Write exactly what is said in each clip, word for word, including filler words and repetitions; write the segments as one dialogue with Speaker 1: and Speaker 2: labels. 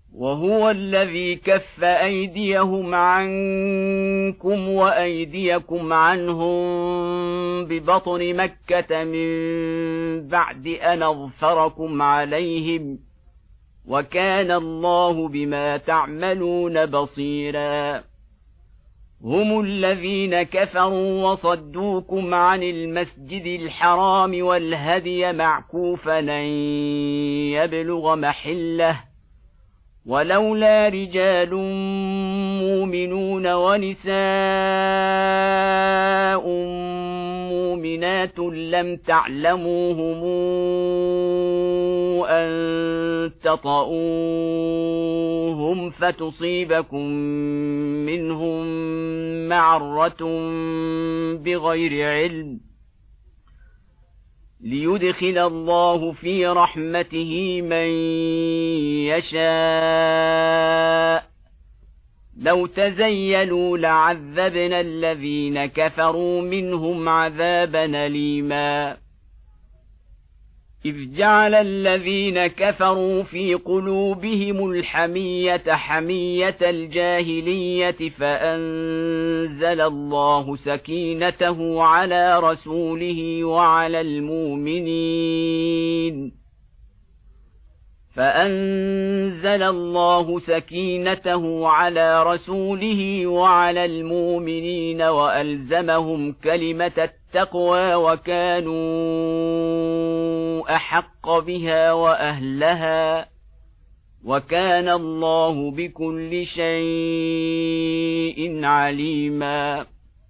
Speaker 1: وهو الذي كف أيديهم عنكم وأيديكم عنهم ببطن مكة من بعد أن أظفركم عليهم، وكان الله بما تعملون بصيرا. هم الذين كفروا وصدوكم عن المسجد الحرام والهدي معكوفا أن يبلغ محله، ولولا رجال مؤمنون ونساء مؤمنات لم تعلموهم أن تطؤوهم فتصيبكم منهم معرة بغير علم، ليدخل الله في رحمته من يشاء. لو تزيلوا لعذبنا الذين كفروا منهم عذابا أليما. إذ جعل الذين كفروا في قلوبهم الحمية حمية الجاهلية فأنزل الله سكينته على رسوله وعلى المؤمنين فأنزل الله سكينته على رسوله وعلى المؤمنين وألزمهم كلمة التقوى وكانوا أحق بها وأهلها، وكان الله بكل شيء عليما.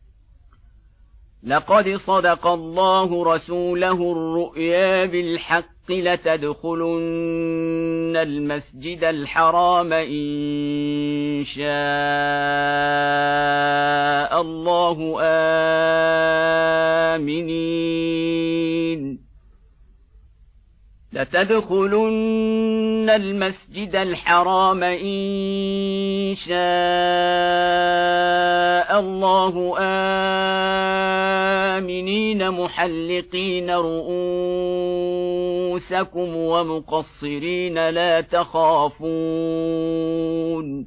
Speaker 1: لقد صدق الله رسوله الرؤيا بالحق لتدخلن المسجد الحرام إن شاء الله آمنين لتدخلن المسجد الحرام إن شاء الله آمنين محلقين رؤوسكم ومقصرين لا تخافون،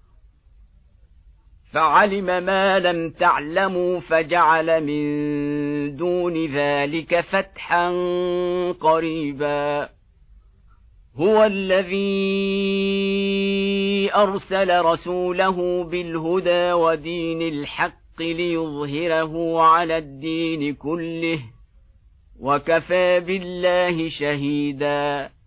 Speaker 1: فعلم ما لم تعلموا فجعل من دون ذلك فتحا قريبا. هو الذي أرسل رسوله بالهدى ودين الحق ليظهره على الدين كله، وكفى بالله شهيدا.